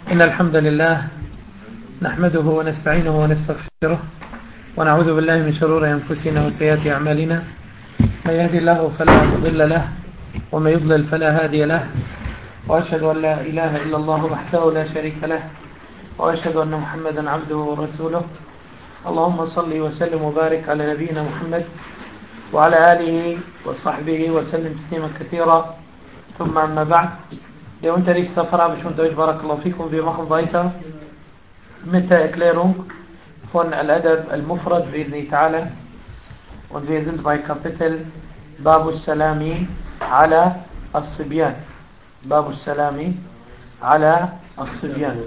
إن الحمد لله نحمده ونستعينه ونستغفره ونعوذ بالله من شرور أنفسنا وسيئات أعمالنا. من يهدي الله فلا مضل له ومن يضلل فلا هادي له، وأشهد أن لا إله إلا الله وحده لا شريك له، وأشهد أن محمدا عبده ورسوله. اللهم صل وسلم وبارك على نبينا محمد وعلى آله وصحبه وسلم تسليما كثيرا. ثم أما بعد. Det Unterrichtssafara bestimmt euch barakallahu fikum. Wir machen weiter mit der Erklärung von Al-Adab Al-Mufrad bi'idhni ta'ala. Und wir sind bei Kapitel Babu Salami ala As-Sibyan. Babu Salami ala As-Sibyan.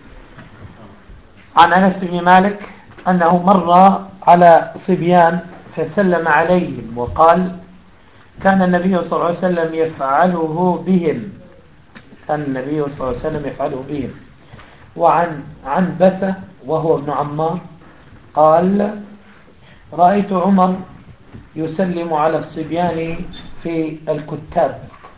عن أنس بن مالك أنه مر على صبيان فسلم عليهم وقال: كان النبي صلى الله عليه وسلم يفعله بهم. كان النبي صلى الله عليه وسلم يفعله بهم. وعن عنبسة وهو ابن عمار قال: رأيت عمر يسلم على الصبيان في الكتاب.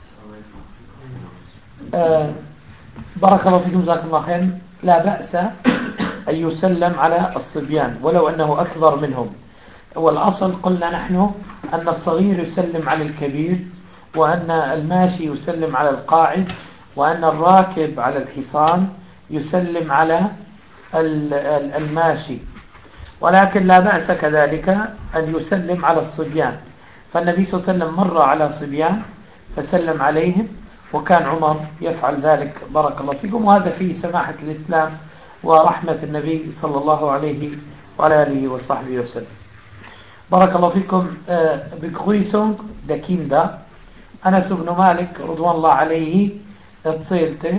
بارك الله فيكم جزاكم الله خير. لا بأس أن يسلم على الصبيان ولو أنه أكبر منهم. والأصل قلنا نحن أن الصغير يسلم على الكبير، وأن الماشي يسلم على القاعد، وأن الراكب على الحصان يسلم على الماشي. ولكن لا بأس كذلك أن يسلم على الصبيان. فالنبي صلى الله عليه وسلم مر على صبيان فسلم عليهم، وكان عمر يفعل ذلك بارك الله فيكم. وهذا فيه سماحة الإسلام ورحمة النبي صلى الله عليه وعلى آله وصحبه وسلم. بارك الله فيكم. Begrüßung der Kinder. Anas ibn Malik radhiyallahu alayhi erzählte,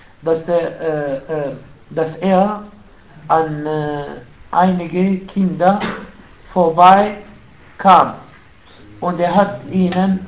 dass er an einige Kinder vorbei kam und er hat ihnen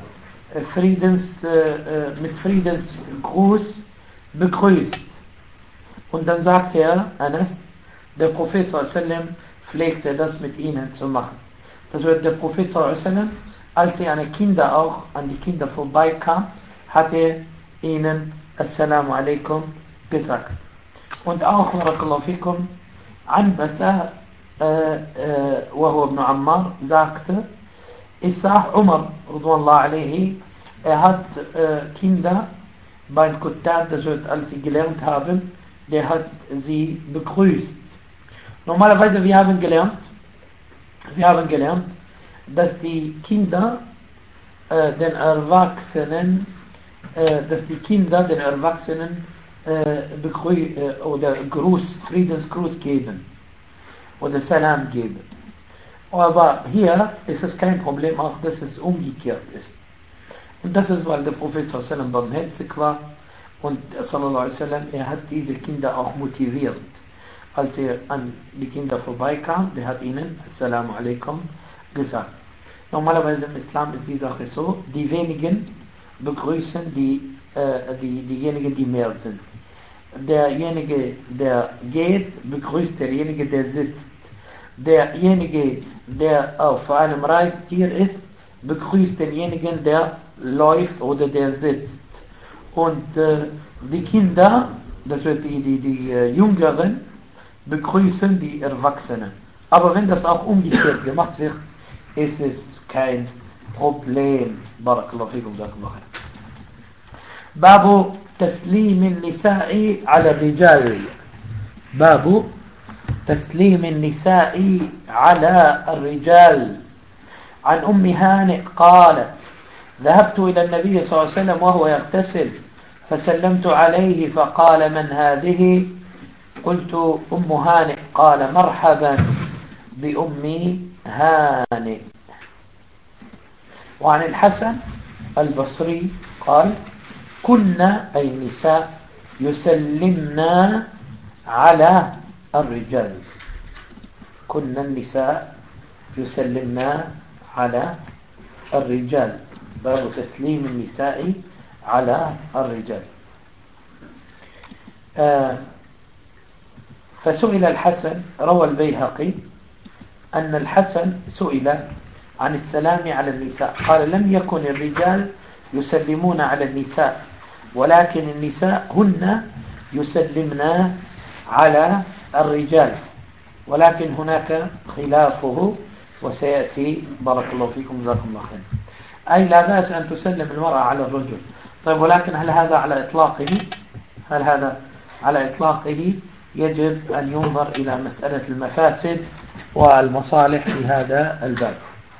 mit Friedensgruß begrüßt. Und dann sagte er, Anas, der Prophet sallallahu alaihi wasallam pflegte das mit ihnen zu machen. Das wird der Prophet sallallahu alaihi wasallam, als er an die Kinder vorbeikam, hat er ihnen Assalamu alaikum gesagt. Und auch barakallahu fikum, Anbasa وهو ابن Ammar sagte, ich sah Umar radhiyallahu alayhi, er hat Kinder beim Kuttab, das wird, als sie gelernt haben, der hat sie begrüßt. Normalerweise wir haben gelernt, dass die Kinder den Erwachsenen oder Friedensgruß geben oder Salam geben. Aber hier ist es kein Problem, auch dass es umgekehrt ist. Und das ist, weil der Prophet sallallahu alaihi wasallam barmherzig war und sallallahu alaihi wasallam, er hat diese Kinder auch motiviert. Als er an die Kinder vorbeikam, der hat ihnen Assalamu alaikum gesagt. Normalerweise im Islam ist die Sache so, die wenigen begrüßen diejenigen, die mehr sind. Derjenige, der geht, begrüßt derjenige, der sitzt. Derjenige, der auf einem Reittier ist, begrüßt denjenigen, der läuft oder der sitzt. Und die Kinder, das wird die Jüngeren, begrüßen die Erwachsenen. Aber wenn das auch umgekehrt gemacht wird, ist es kein Problem. Barakallahu fikum, barakallahu khair. Babu تسليم النساء على الرجال. باب تسليم النساء على الرجال. عن أم هانئ قالت: ذهبت إلى النبي صلى الله عليه وسلم وهو يغتسل فسلمت عليه فقال: من هذه؟ قلت: أم هانئ. قال: مرحبا بأم هانئ. وعن الحسن البصري قال: كنا أي النساء يسلمنا على الرجال. كنا النساء يسلمنا على الرجال. باب تسليم النساء على الرجال. فسئل الحسن، روى البيهقي أن الحسن سئل عن السلام على النساء، قال: لم يكن الرجال يسلمون على النساء، ولكن النساء هن يسلمنا على الرجال، ولكن هناك خلافه وسيأتي. بارك الله فيكم، جزاكم الله خير. أي لا بأس أن تسلم المرأة على الرجل. طيب، ولكن هل هذا على إطلاقه؟ هل هذا على إطلاقه؟ يجب أن ينظر إلى مسألة المفاسد والمصالح في هذا الباب.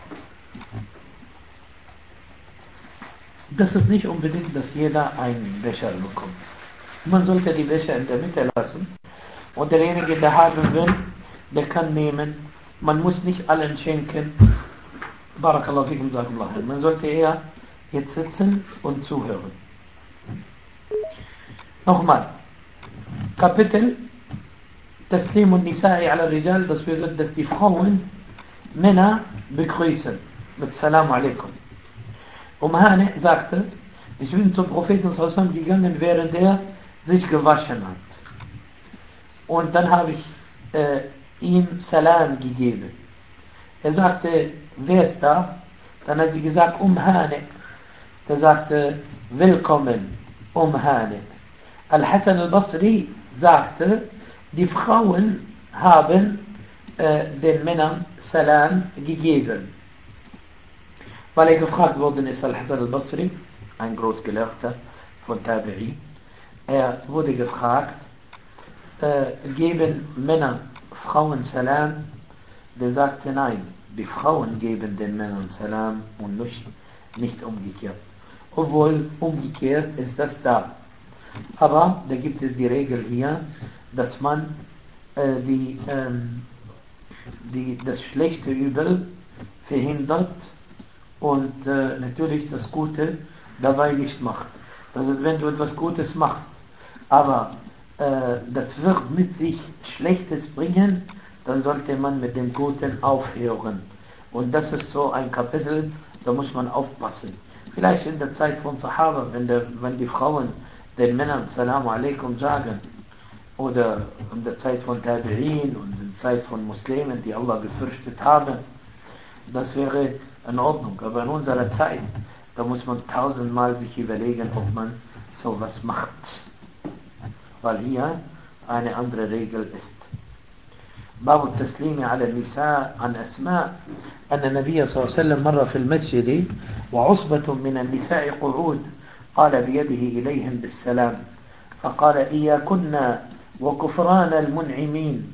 Das ist nicht unbedingt, dass jeder einen Becher bekommt. Man sollte die Becher in der Mitte lassen. Und derjenige, der haben will, der kann nehmen. Man muss nicht allen schenken. Barakallahu fikum, jazakumullah khair. Man sollte eher jetzt sitzen und zuhören. Nochmal. Kapitel Taslim und Nisa'i ala Rijal, das bedeutet, dass die Frauen Männer begrüßen mit Salam alaikum. Hani sagte, ich bin zum Propheten sallallahu gegangen, während er sich gewaschen hat. Und dann habe ich ihm Salam gegeben. Er sagte, wer ist da? Dann hat sie gesagt, Hani. Der sagte, willkommen, Hani. Al-Hasan al-Basri sagte, die Frauen haben den Männern Salam gegeben. Weil er gefragt worden ist, Al-Hasan al-Basri, ein Großgelehrter von Tabi'i, er wurde gefragt, geben Männer Frauen Salam? Der sagte, nein, die Frauen geben den Männern Salam und nicht umgekehrt. Obwohl umgekehrt ist das da. Aber da gibt es die Regel hier, dass man das schlechte Übel verhindert und natürlich das Gute dabei nicht macht. Also wenn du etwas Gutes machst, aber das wird mit sich Schlechtes bringen, dann sollte man mit dem Guten aufhören. Und das ist so ein Kapitel, da muss man aufpassen. Vielleicht in der Zeit von Sahaba, wenn die Frauen den Männern Salamu alaikum sagen, oder in der Zeit von Tabi'in und in der Zeit von Muslimen, die Allah gefürchtet haben, das wäre in Ordnung. Aber in unserer Zeit, da muss man 1000-mal sich überlegen, ob man sowas macht. Weil hier eine andere Regel ist. باب التسليم على النساء عن أسماء أن النبي صلى الله عليه وسلم مر في المسجد وعصبة من النساء قعود قال بيده إليهم بالسلام فقال إياكن وكفران المنعمين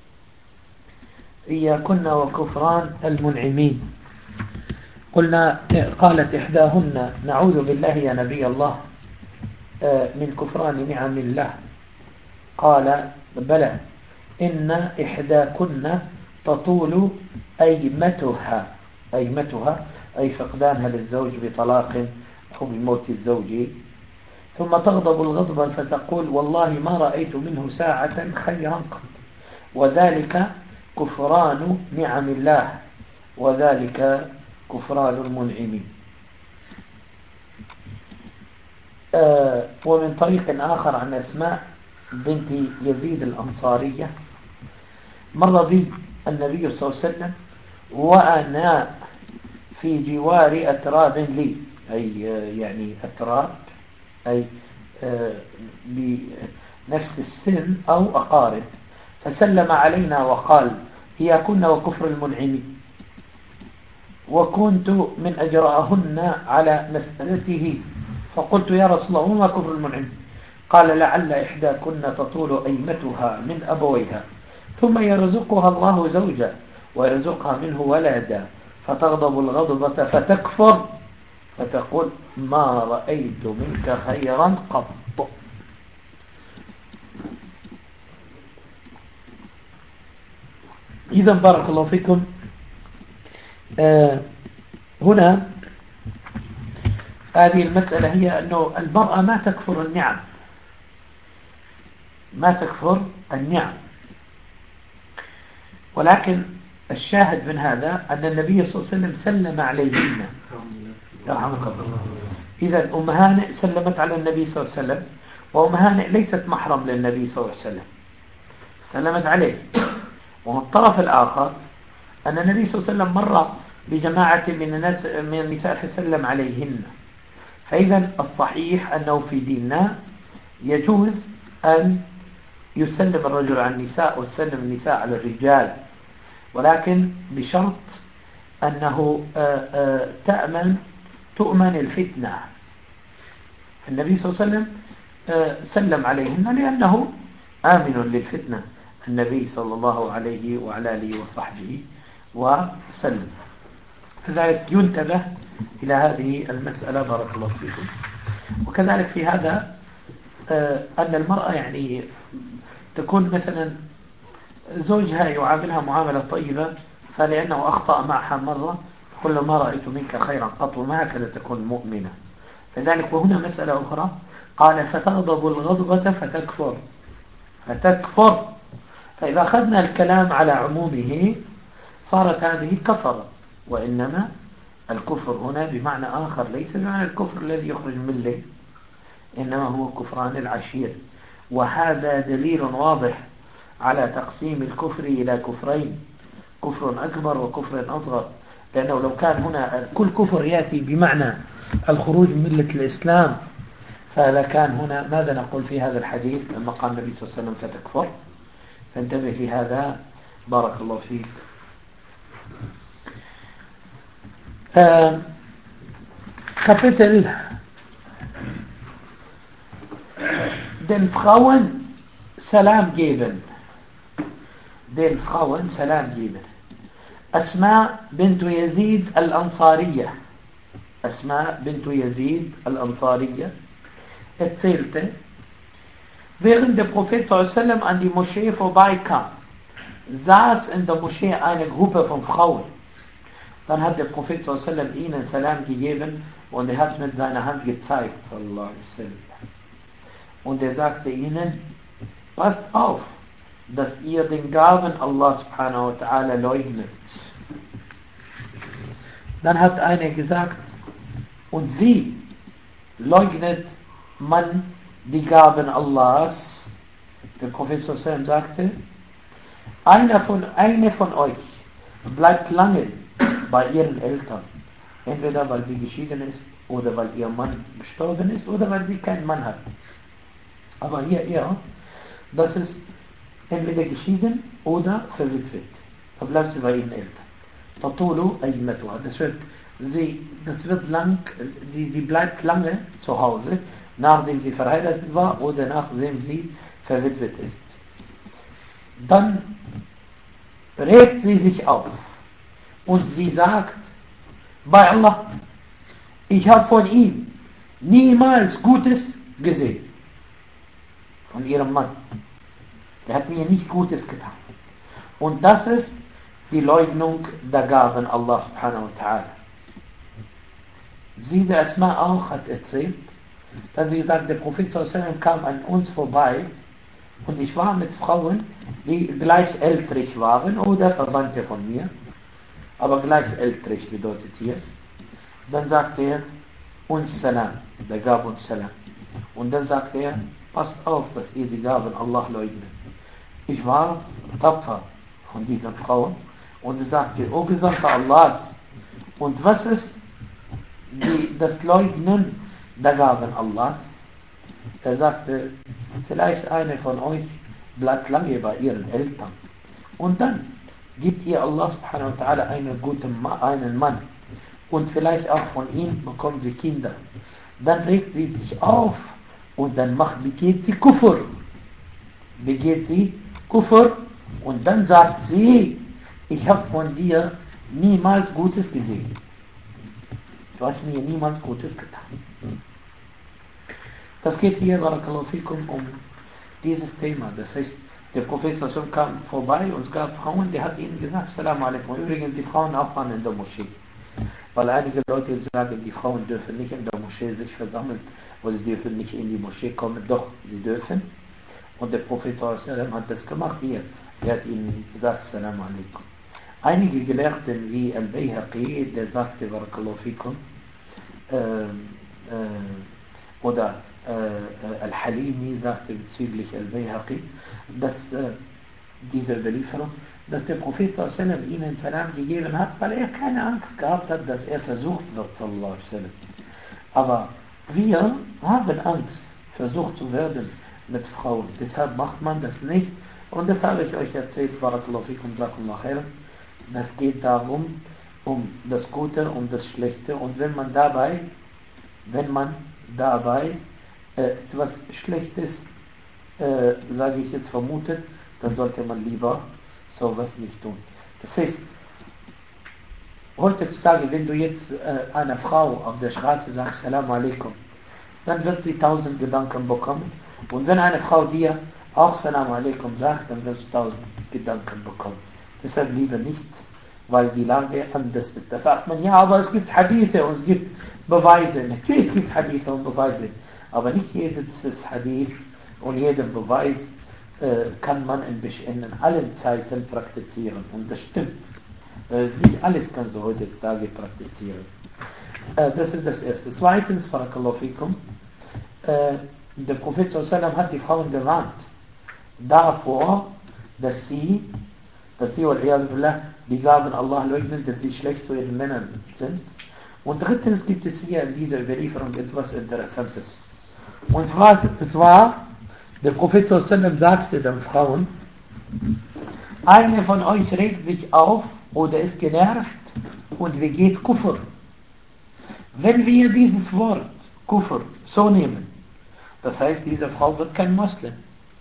إياكن وكفران المنعمين قلنا قالت إحداهن نعوذ بالله يا نبي الله من كفران نعم الله قال بلى إن إحداكن تطول أيمتها أي فقدانها للزوج بطلاق أو بموت الزوج ثم تغضب الغضب فتقول والله ما رأيت منه ساعة خيرا قط وذلك كفران نعم الله وذلك كفران المنعمين. ومن طريق آخر عن أسماء بنت يزيد الأنصارية مر بي النبي صلى الله عليه وسلم وأنا في جوار أتراب لي أي يعني أتراب أي بنفس السن أو أقارب فسلم علينا وقال إياكن وكفر المنعمين وكنت من أجرأهن على مسألته فقلت يا رسول الله وما كفر المنعمين قال لعل إحداكن تطول أيمتها من أبويها ثم يرزقها الله زوجا ويرزقها منه ولدا فتغضب الغضبة فتكفر فتقول ما رأيت منك خيرا قط. إذا بارك الله فيكم هنا هذه المسألة هي أنه المرأة ما تكفر النعم ولكن الشاهد من هذا أن النبي صلى الله عليه وسلم سلم عليهن يرحمك الله. إذا أم هانئ سلمت على النبي صلى الله عليه وسلم وأم هانئ ليست محرم للنبي صلى الله عليه وسلم سلمت عليه. ومن الطرف الآخر أن النبي صلى الله عليه وسلم مر بجماعة من النساء فسلم عليهن. فإذا الصحيح أنه في ديننا يجوز أن يسلم الرجل على النساء ويسلم النساء على الرجال، ولكن بشرط أنه تؤمن الفتنة. النبي صلى الله عليه وسلم سلم عليهن لأنه آمن للفتنة، النبي صلى الله عليه وعلى آله وصحبه وسلم. فذلك ينتبه إلى هذه المسألة بارك الله فيكم. وكذلك في هذا أن المرأة يعني تكون مثلا زوجها يعاملها معاملة طيبة، فلأنه أخطأ معها مرة كل ما رأيت منك خيرا قط، وما هكذا تكون مؤمنة. فذلك وهنا مسألة أخرى، قال فتغضب الغضبة فتكفر. فإذا أخذنا الكلام على عمومه صارت هذه كفر، وإنما الكفر هنا بمعنى آخر، ليس بمعنى الكفر الذي يخرج من الملة، إنما هو كفران العشير. وهذا دليل واضح على تقسيم الكفر إلى كفرين، كفر أكبر وكفر أصغر. لأنه لو كان هنا كل كفر يأتي بمعنى الخروج من ملة الإسلام، فلكان هنا ماذا نقول في هذا الحديث لما قال النبي صلى الله عليه وسلم فتكفر؟ فانتبه لهذا بارك الله فيك. Kapitel den Frauen Salam geben. Den Frauen Salam geben. Asma bint Yazid al-Ansariya. Asma bint Yazid al-Ansariya erzählte, während der Prophet sallam an die Moschee vorbeikam, saß in der Moschee eine Gruppe von Frauen. Dann hat der Prophet sallam ihnen Salam gegeben und er hat mit seiner Hand gezeigt, sallallahu alaihi wasallam. Und er sagte ihnen, passt auf, dass ihr den Gaben Allah subhanahu wa ta'ala leugnet. Dann hat einer gesagt, und wie leugnet man die Gaben Allahs? Der Prophet sallam sagte, eine von euch bleibt lange bei ihren Eltern, entweder weil sie geschieden ist oder weil ihr Mann gestorben ist oder weil sie keinen Mann hat. Aber hier eher, das ist entweder geschieden oder verwitwet. Da bleibt sie bei ihren Eltern. Tatulu aymatuha. Das wird lang, sie bleibt lange zu Hause, nachdem sie verheiratet war oder nachdem sie verwitwet ist. Dann regt sie sich auf und sie sagt, bei Allah, ich habe von ihm niemals Gutes gesehen. Von ihrem Mann. Er hat mir nicht Gutes getan. Und das ist die Leugnung der Gaben Allah subhanahu wa ta'ala. Sie, der Asma auch, hat erzählt, dass sie gesagt, der Prophet sallallahu alaihi wasallam kam an uns vorbei und ich war mit Frauen, die gleich ältrig waren oder Verwandte von mir, aber gleich ältrig bedeutet hier. Dann sagte er uns Salam, der gab uns Salam. Und dann sagte er, passt auf, dass ihr die Gaben Allah leugnet. Ich war tapfer von diesen Frauen und er sagte, O Gesandter Allahs, und was ist das Leugnen der Gaben Allahs? Er sagte, vielleicht eine von euch bleibt lange bei ihren Eltern und dann gibt ihr Allah subhanahu wa ta'ala einen Mann und vielleicht auch von ihm bekommen sie Kinder. Dann regt sie sich auf und dann begeht sie Kufr. Und dann sagt sie, ich habe von dir niemals Gutes gesehen. Du hast mir niemals Gutes getan. Das geht hier, barakallahu fikum, um dieses Thema. Das heißt, der Prophet kam vorbei und es gab Frauen, der hat ihnen gesagt, Salam alaikum. Übrigens, die Frauen auch waren in der Moschee. Weil einige Leute sagen, die Frauen dürfen nicht in der Moschee sich versammeln oder dürfen nicht in die Moschee kommen. Doch, sie dürfen. Und der Prophet hat das gemacht hier. Er hat ihnen gesagt, Salam alaikum. Einige Gelehrten wie Al-Bayhaqi, der sagte, barakallahu fikum, oder Al-Halimi sagte bezüglich Al-Bayhaqi, dass diese Überlieferung, dass der Prophet ihnen Salam gegeben hat, weil er keine Angst gehabt hat, dass er versucht wird, sallallahu alaihi wasallam. Aber wir haben Angst, versucht zu werden, mit Frauen. Deshalb macht man das nicht. Und das habe ich euch erzählt, Barakallahu fikum, Jazakumullah khairan. Das geht darum, um das Gute, um das Schlechte. Und wenn man dabei etwas Schlechtes, sage ich jetzt, vermutet, dann sollte man lieber sowas nicht tun. Das heißt, heutzutage, wenn du jetzt einer Frau auf der Straße sagst, Salam alaikum, dann wird sie 1000 Gedanken bekommen. Und wenn eine Frau dir auch Salam alaikum sagt, dann wirst du 1000 Gedanken bekommen. Deshalb lieber nicht, weil die Lage anders ist. Da sagt man, ja, aber es gibt Hadithe und es gibt Beweise. Natürlich es gibt Hadithe und Beweise, aber nicht jedes Hadith und jeden Beweis kann man in allen Zeiten praktizieren. Und das stimmt. Nicht alles kannst du heutzutage praktizieren. Das ist das Erste. Zweitens, Barakallahu fikum, der Prophet sallam hat die Frauen gewarnt davor, dass sie die Gaben Allah leugnen, dass sie schlecht zu ihren Männern sind. Und drittens gibt es hier in dieser Überlieferung etwas Interessantes. Und zwar der Prophet sallam sagte den Frauen, eine von euch regt sich auf oder ist genervt und begeht Kufr. Wenn wir dieses Wort Kufr so nehmen, das heißt, diese Frau wird kein Moslem.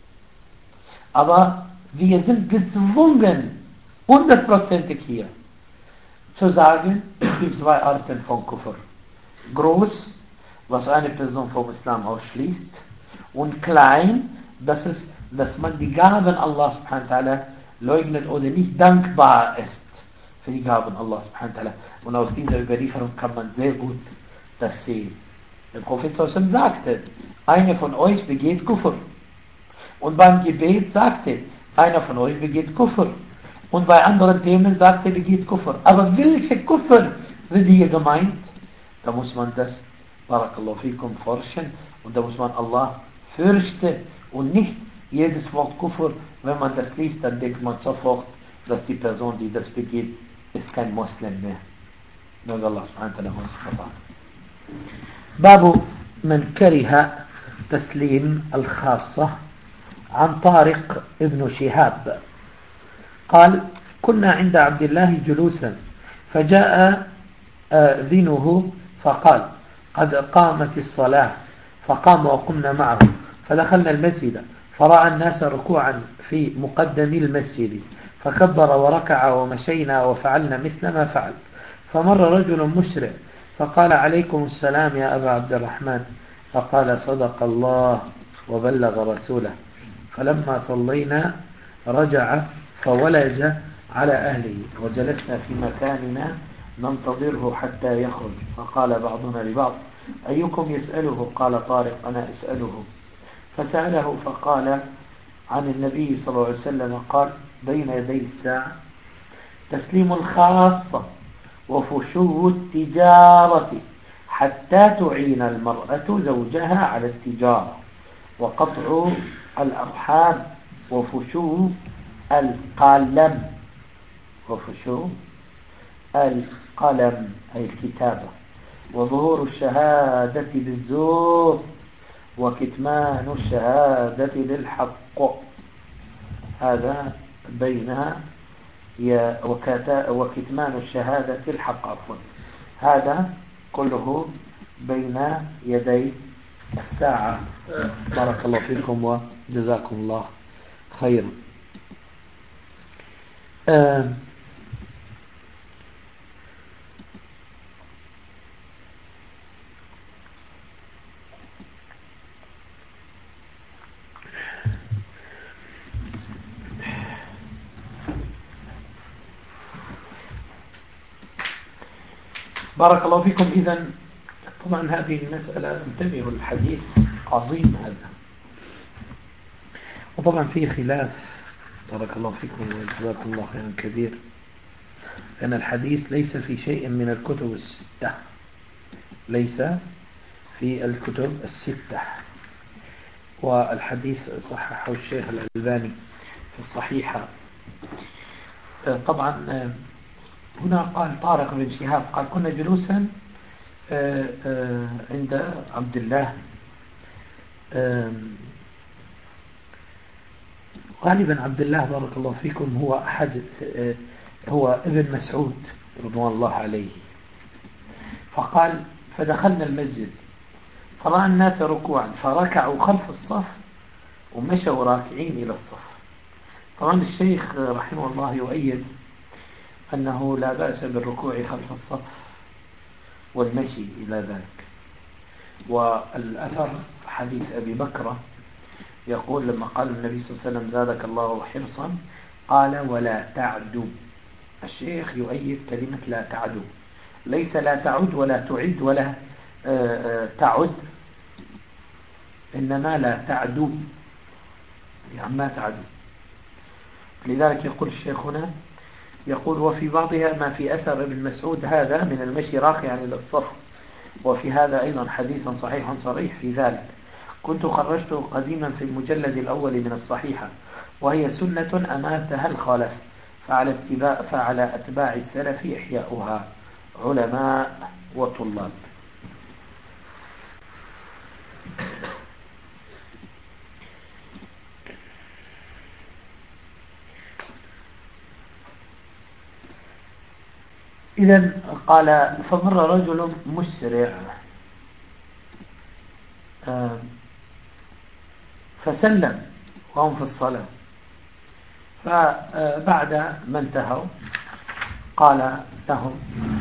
Aber wir sind gezwungen, 100%ig hier, zu sagen, es gibt zwei Arten von Kufr. Groß, was eine Person vom Islam ausschließt, und klein, dass man die Gaben Allah subhanahu wa ta'ala leugnet oder nicht dankbar ist für die Gaben Allah subhanahu wa ta'ala. Und aus dieser Überlieferung kann man sehr gut das sehen. Der Prophet sallallahu sagte, einer von euch begeht Kufr. Und beim Gebet sagte, einer von euch begeht Kufr. Und bei anderen Themen sagte, begeht Kufr. Aber welche Kufr wird hier gemeint? Da muss man das, Barakallahu fikum, forschen. Und da muss man Allah fürchten. Und nicht jedes Wort Kufr, wenn man das liest, dann denkt man sofort, dass die Person, die das begeht, ist kein Moslem mehr. Möge Allah subhanahu wa ta'ala uns verwahren. باب من كره تسليم الخاصة عن طارق ابن شهاب قال كنا عند عبد الله جلوسا فجاء ذنه فقال قد قامت الصلاة فقام وقمنا معه فدخلنا المسجد فرأى الناس ركوعا في مقدم المسجد فكبر وركع ومشينا وفعلنا مثل ما فعل فمر رجل مسرع فقال عليكم السلام يا أبا عبد الرحمن فقال صدق الله وبلغ رسوله فلما صلينا رجع فولج على أهله وجلسنا في مكاننا ننتظره حتى يخرج فقال بعضنا لبعض أيكم يسأله قال طارق أنا أسأله فسأله فقال عن النبي صلى الله عليه وسلم قال بين يدي الساعة تسليم الخاصة وفشو التجارة حتى تعين المرأة زوجها على التجارة وقطع الأرحام وفشو القلم أي الكتابة وظهور الشهادة بالزور وكتمان الشهادة بالحق هذا بينها وكتمان الشهادة الحق عفوا هذا كله بين يدي الساعة بارك الله فيكم وجزاكم الله خيرا بارك الله فيكم. إذن طبعا هذه المسألة انتبهوا الحديث عظيم هذا وطبعا فيه خلاف بارك الله فيكم وجزاكم الله خيرا كبير لأن الحديث ليس في شيء من الكتب الستة ليس في الكتب الستة والحديث صححه الشيخ الألباني في الصحيحة. طبعا هنا قال طارق بن شهاب قال كنا جلوسا عند عبد الله غالبا عبد الله بارك الله فيكم هو ابن مسعود رضوان الله عليه. فقال فدخلنا المسجد فرأى الناس ركوعا فركعوا خلف الصف ومشوا راكعين إلى الصف. طبعا الشيخ رحمه الله يؤيد أنه لا بأس بالركوع خلف الصف والمشي إلى ذلك. والأثر حديث أبي بكر يقول لما قال النبي صلى الله عليه وسلم زادك الله حرصا قال ولا تعدوا. الشيخ يؤيد كلمة لا تعدوا، ليس لا تعد ولا تعد ولا تعد، إنما لا تعدوا، يعني ما تعدوا. لذلك يقول الشيخ هنا يقول وفي بعضها ما في أثر ابن مسعود هذا من المشي راكعا إلى الصف، وفي هذا أيضا حديث صحيح صريح في ذلك. كنت خرجته قديما في المجلد الأول من الصحيحة، وهي سنة أماتها الخلف، فعلى أتباع السلف إحياؤها علماء وطلاب. إذن قال فمر رجل مسرع فسلم وهم في الصلاة، فبعد ما انتهوا قال لهم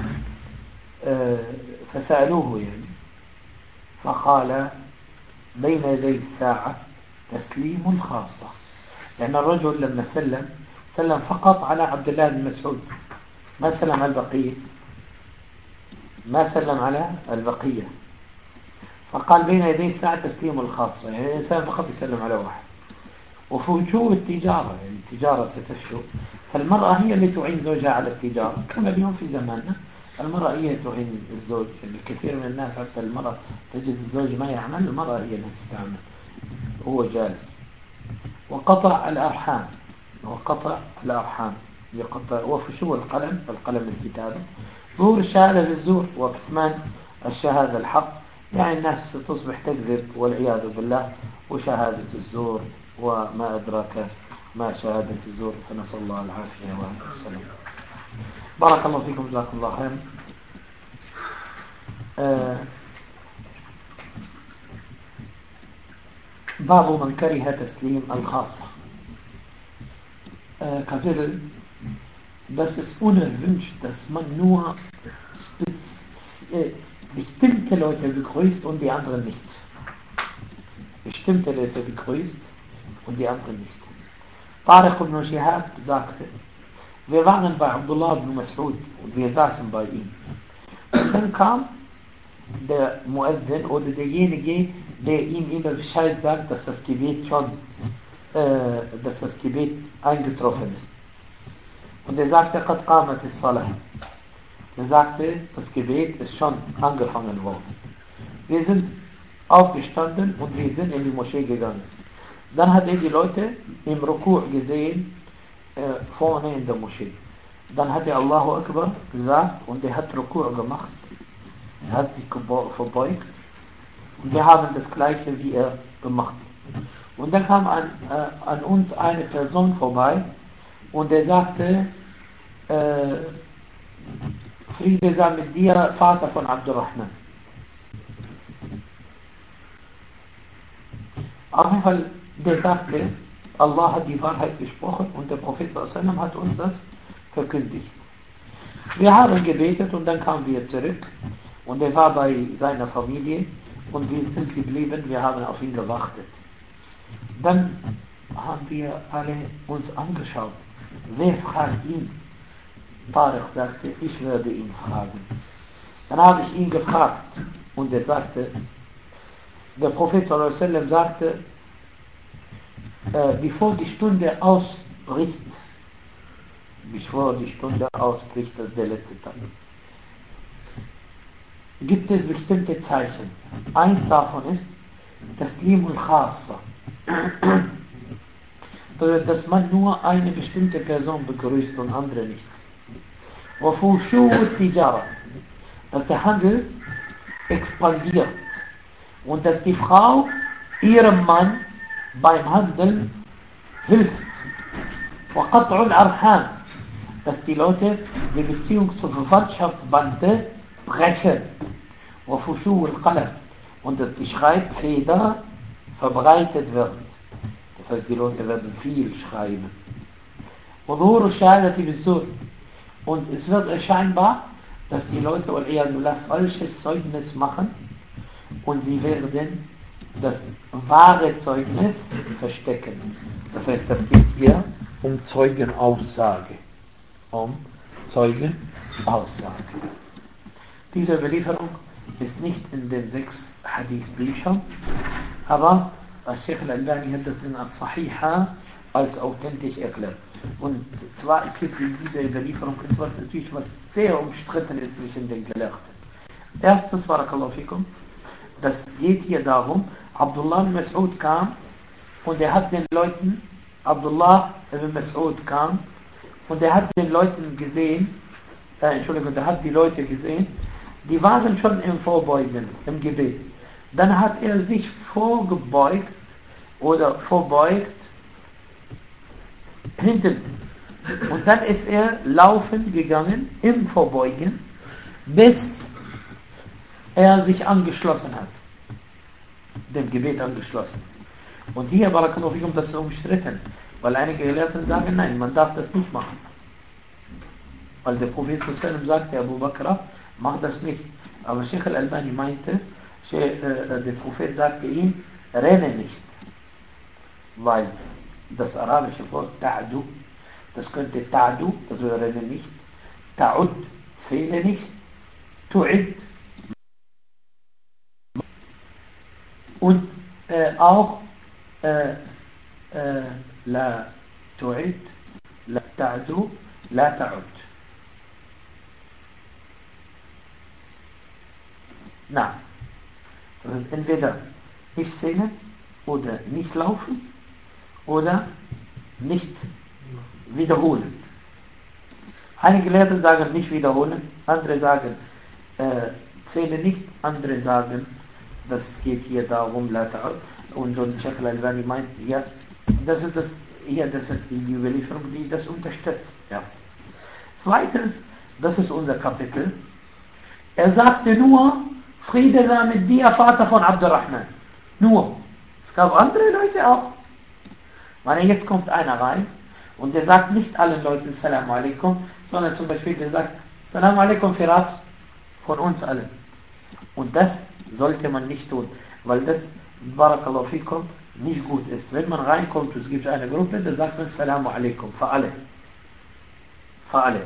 فسألوه يعني، فقال بين يدي الساعة تسليم خاصة، لأن الرجل لما سلم فقط على عبد الله بن مسعود، ما سلم على البقية، ما سلم على البقية. فقال بين يدي الساعة تسليم الخاصة، يعني الإنسان فقط يسلم على واحد. وفي وجوه التجارة، يعني التجارة ستفشو، فالمرأة هي اللي تعين زوجها على التجارة، كما اليوم في زماننا المرأة هي تعين الزوج. يعني كثير من الناس حتى المرأة تجد الزوج ما يعمل، المرأة هي التي تعمل، هو جالس. وقطع الأرحام، يقطع وفشو القلم الكتابة، ظهور الشهادة بالزور وكتمان الشهادة الحق، يعني الناس تصبح تكذب والعياذ بالله، وشهادة الزور وما أدراك ما شهادة الزور، فنسأل الله العافية والسلام. بارك الله فيكم، جزاكم الله خير. باب من كره تسليم الخاصة. Kapitel, dass es unerwünscht, dass man nur bestimmte Leute begrüßt und die anderen nicht. Bestimmte Leute begrüßt und die anderen nicht. Tariq ibn Shihab sagte, wir waren bei Abdullah ibn Mas'ud und wir saßen bei ihm. Und dann kam der Muezzin oder derjenige, der ihm immer Bescheid sagt, dass das Gebet eingetroffen ist. Und er sagte, قد قامت الصلاة. Er sagte, das Gebet ist schon angefangen worden. Wir sind aufgestanden und wir sind in die Moschee gegangen. Dann hat er die Leute im Ruku' gesehen, vorne in der Moschee. Dann hat er Allahu Akbar gesagt und er hat Ruku' gemacht. Er hat sich verbeugt und wir haben das Gleiche wie er gemacht. Und dann kam an uns eine Person vorbei und er sagte, Friede sei mit dir, Vater von Abdurrahman. Auf jeden Fall, der sagte, Allah hat die Wahrheit gesprochen und der Prophet ﷺ hat uns das verkündigt. Wir haben gebetet und dann kamen wir zurück und er war bei seiner Familie und wir sind geblieben, wir haben auf ihn gewartet. Dann haben wir alle uns angeschaut. Wer fragt ihn? Tariq sagte, ich werde ihn fragen. Dann habe ich ihn gefragt und er sagte, der Prophet ﷺ sagte, bevor die Stunde ausbricht, das ist der letzte Tag, gibt es bestimmte Zeichen. Eins davon ist Taslim al-Khassa, dass man nur eine bestimmte Person begrüßt und andere nicht. Wafushu al-Tijara, dass der Handel expandiert und dass die Frau ihrem Mann beim Handeln hilft وقطع الأرحام, dass die Leute die Beziehung zur Verwandtschaftsbande brechen. وفشو القلم, und dass die Schreibfeder verbreitet wird. Das heißt, die Leute werden viel schreiben. وظهور الشهادة بالزور, und es wird erscheinbar, dass die Leute falsches Zeugnis machen und sie werden das wahre Zeugnis verstecken. Das heißt, das geht hier um Zeugenaussage. Diese Überlieferung ist nicht in den 6 Hadith-Büchern, aber Sheikh al-Albani hat das in As-Sahiha als authentisch erklärt. Und zwar gibt es in dieser Überlieferung etwas natürlich, was sehr umstritten ist zwischen den Gelehrten. Erstens, Barakallahu fikum, das geht hier darum, Abdullah ibn Mas'ud kam und er hat den Leuten, gesehen, der hat die Leute gesehen, die waren schon im Vorbeugen, im Gebet. Dann hat er sich verbeugt hinten. Und dann ist er laufen gegangen, im Vorbeugen, bis er sich angeschlossen hat. Dem Gebet angeschlossen. Und hier, Barakallahu fikum, das ist umstritten. Weil einige Gelehrten sagen, nein, man darf das nicht machen. Weil der Prophet sallallahu sagte, Abu Bakr, mach das nicht. Aber Sheikh al-Albani meinte, der Prophet sagte ihm, renne nicht. Weil das arabische Wort ta'du, das könnte ta'du, das wäre renne nicht, ta'ud, zähle nicht, tu'id, und auch la tu'id, la ta'du, la ta'ud. Na, entweder nicht zählen oder nicht laufen oder nicht wiederholen. Einige Gelehrte sagen nicht wiederholen, andere sagen zähle nicht, andere sagen, das geht hier darum, und Sheikh al-Albani meint, ja, das ist die Überlieferung, die das unterstützt. Erstens. Zweitens, das ist unser Kapitel. Er sagte nur, Friede sei mit dir, Vater von Abdurrahman. Nur. Es gab andere Leute auch. Weil jetzt kommt einer rein und der sagt nicht allen Leuten Salam alaikum, sondern zum Beispiel der sagt Salam alaikum Firas von uns allen. Und das sollte man nicht tun, weil das, Barakallahu fikum, nicht gut ist. Wenn man reinkommt und es gibt eine Gruppe, da sagt man Salam alaikum, für alle. Für alle.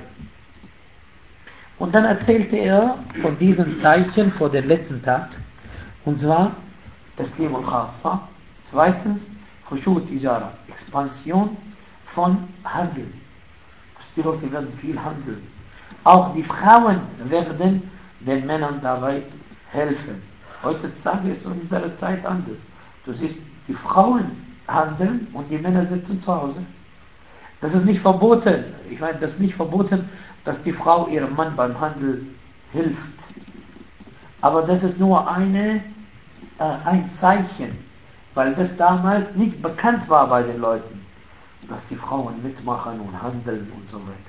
Und dann erzählte er von diesem Zeichen vor dem letzten Tag, und zwar Taslim al-Khassa, zweitens Khushu al-Tijara, Expansion von Handel. Die Leute werden viel handeln. Auch die Frauen werden den Männern dabei helfen. Heutzutage ist unsere Zeit anders. Du siehst, die Frauen handeln und die Männer sitzen zu Hause. Das ist nicht verboten. Ich meine, das ist nicht verboten, dass die Frau ihrem Mann beim Handel hilft. Aber das ist nur ein Zeichen, weil das damals nicht bekannt war bei den Leuten, dass die Frauen mitmachen und handeln und so weiter.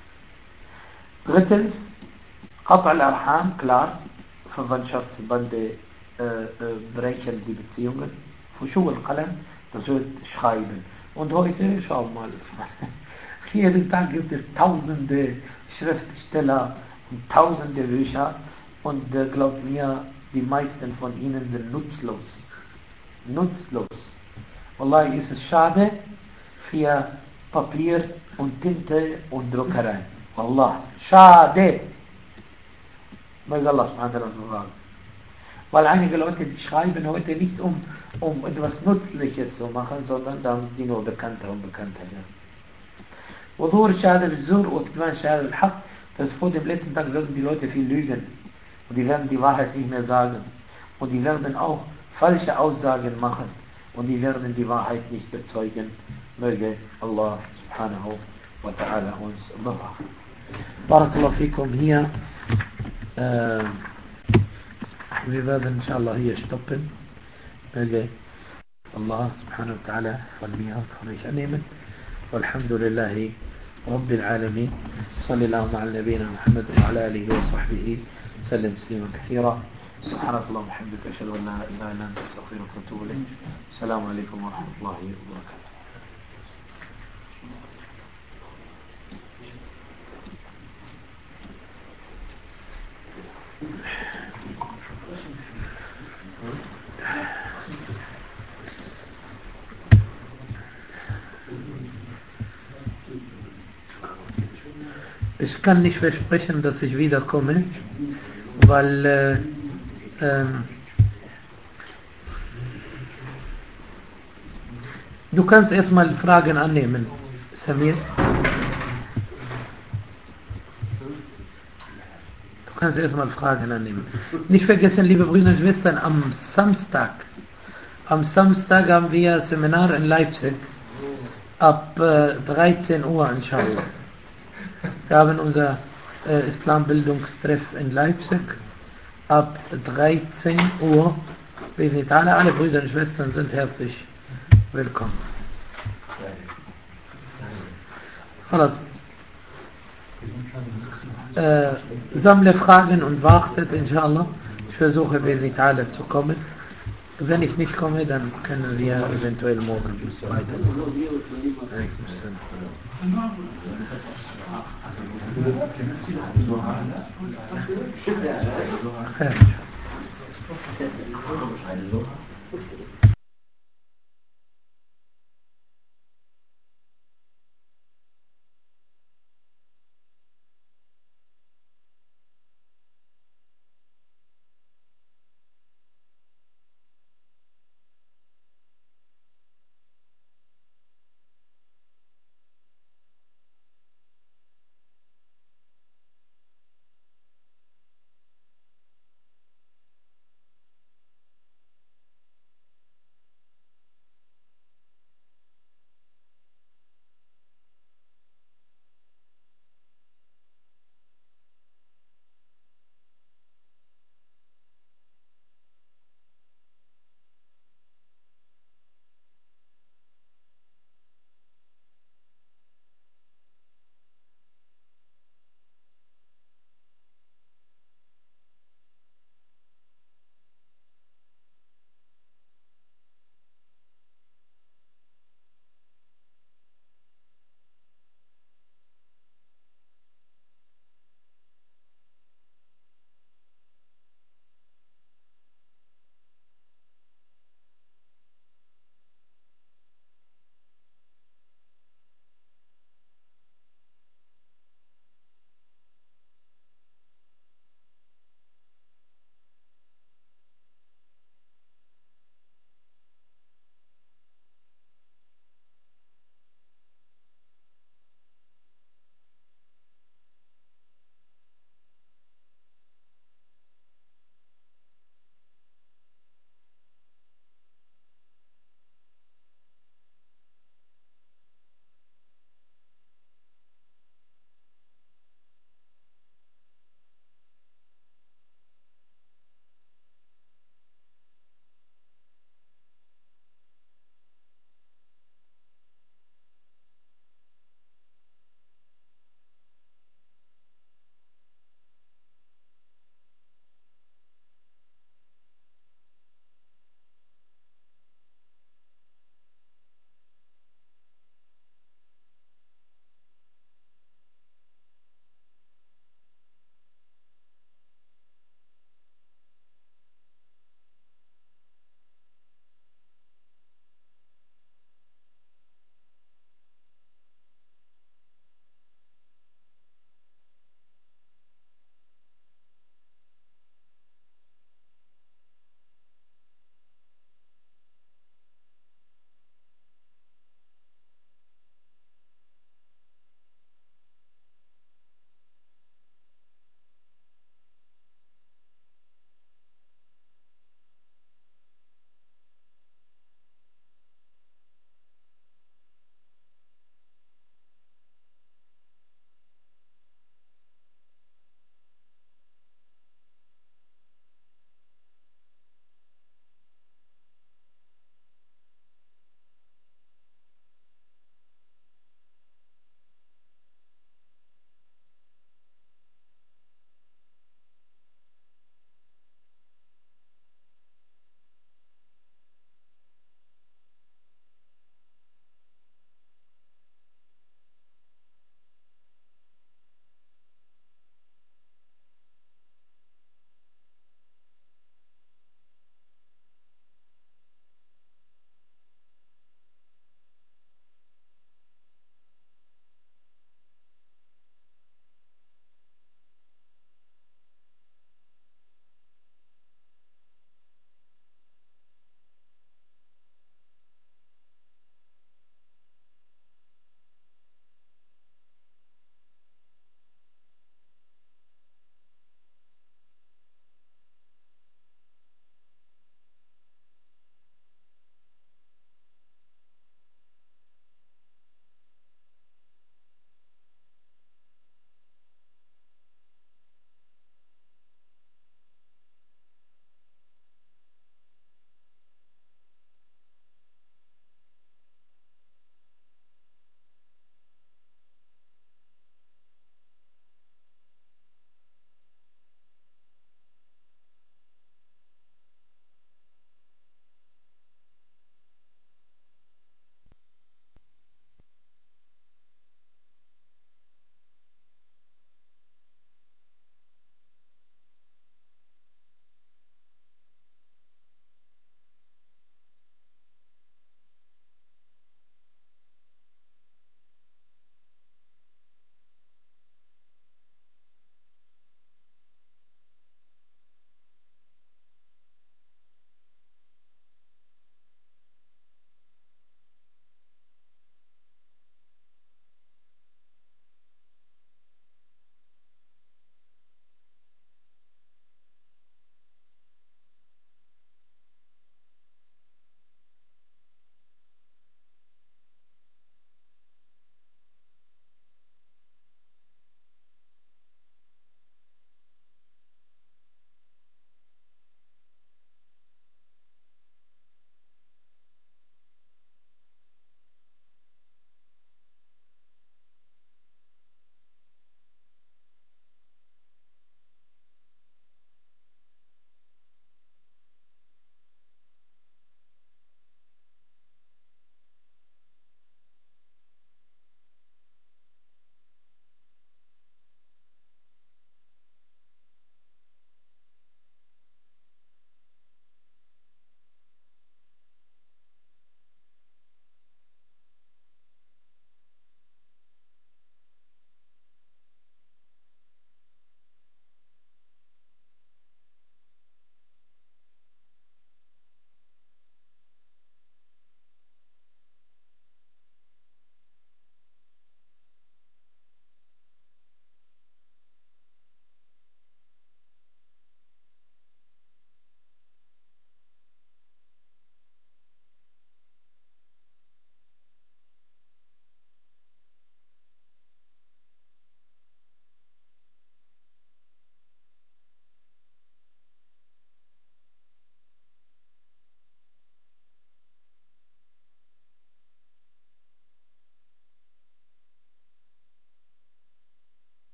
Drittens, Qat' al-Arham, klar, Verwandtschaftsbande brechen die Beziehungen. Fushu al-Qalam, das wird schreiben. Und heute, schau mal, jeden Tag gibt es tausende Schriftsteller und tausende Bücher und glaubt mir, die meisten von ihnen sind nutzlos. Nutzlos. Wallahi ist es schade für Papier und Tinte und Druckerei. Wallah, schade. Möge Allah subhanahu wa ta'ala sagen. Weil einige Leute, die schreiben heute nicht um etwas Nützliches zu machen, sondern damit sie nur bekannter und bekannter werden. وظهور الشهادة بالزور وكتمان الشهادة بالحق, dass vor dem letzten Tag werden die Leute viel lügen und die werden die Wahrheit nicht mehr sagen und die werden auch falsche Aussagen machen und die werden die Wahrheit nicht bezeugen. Möge Allah subhanahu wa ta'ala uns bewahren. Barakallahu fikum hier. Wir werden inshallah hier stoppen. Möge Allah subhanahu wa ta'ala von mir und von euch annehmen. والحمد لله رب العالمين. صلى الله على نبينا محمد وعلى آله وصحبه سلم تسليما كثيرا. سبحانك اللهم وبحمدك أشهد أن لا إله إلا أنت أستغفرك وأتوب إليك. السلام عليكم ورحمة الله وبركاته. Ich kann nicht versprechen, dass ich wiederkomme, weil du kannst erstmal Fragen annehmen, Samir. Du kannst erstmal Fragen annehmen. Nicht vergessen, liebe Brüder und Schwestern, am Samstag haben wir ein Seminar in Leipzig ab 13 Uhr, inshallah. Wir haben unser Islambildungstreff in Leipzig ab 13 Uhr. Alle Brüder und Schwestern sind herzlich willkommen. Alles. Sammle Fragen und wartet, inshallah. Ich versuche, zu kommen. Wenn ich nicht komme, dann können wir eventuell morgen weiter.